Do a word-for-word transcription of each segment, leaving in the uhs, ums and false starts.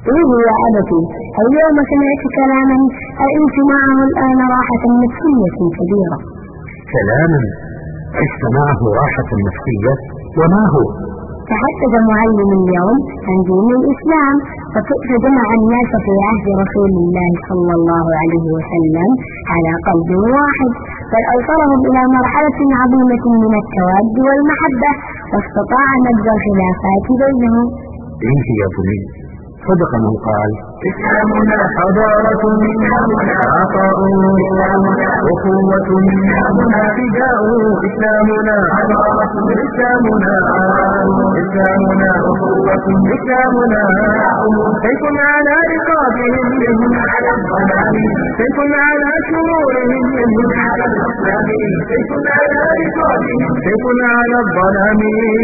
إيه يا أبتي، اليوم سمعت كلاما أئنت معه الآن راحة نفسية كبيرة. كلاما عشت معه راحة نفسية؟ وما هو؟ تحدث معلم اليوم عن دين الإسلام وكيف جمع الناس في عهد رسول الله صلى الله عليه وسلم على قلب واحد، بل أوصلهم إلى مرحلة عظيمة من التواد والمحبة، واستطاع نبذ الخلافات بينهم. إيه يا بني، صدق من قال: إسلامنا حضارة، منا هنا عطاء، إسلامنا أخوة، منا هنا فداء، إسلامنا حضارة، إسلامنا عطاء، إسلامنا أخوة، إسلامنا سيف على رقابهم يهن على الظلام، سيف على شرورهم يهن على الأصنام، سيف على رقابهم، سيف على الظلام،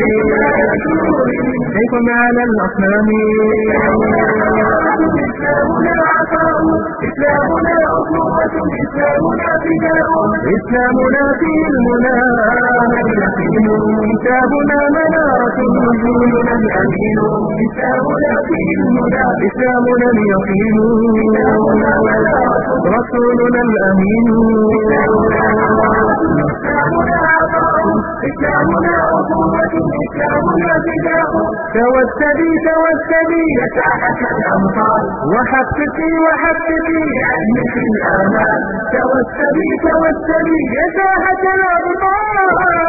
سيف على الأصنام. إسلامنا عطاء، إسلامنا أخوة، إسلامنا فداء، إسلامنا فيه المنى اليقين، كتابنا منارة نزولنا الأمين، إسلامنا فيه المنى، إسلامنا اليقين، كتابنا منارة رسولنا الأمين، إسلامنا عطاء، إسلامنا أخوة، إسلامنا فداء، توسلي توسلي يا ساحة الأمطار، وحققي وحققي لأنك الآمال، توسلي توسلي يا ساحة الأمطار.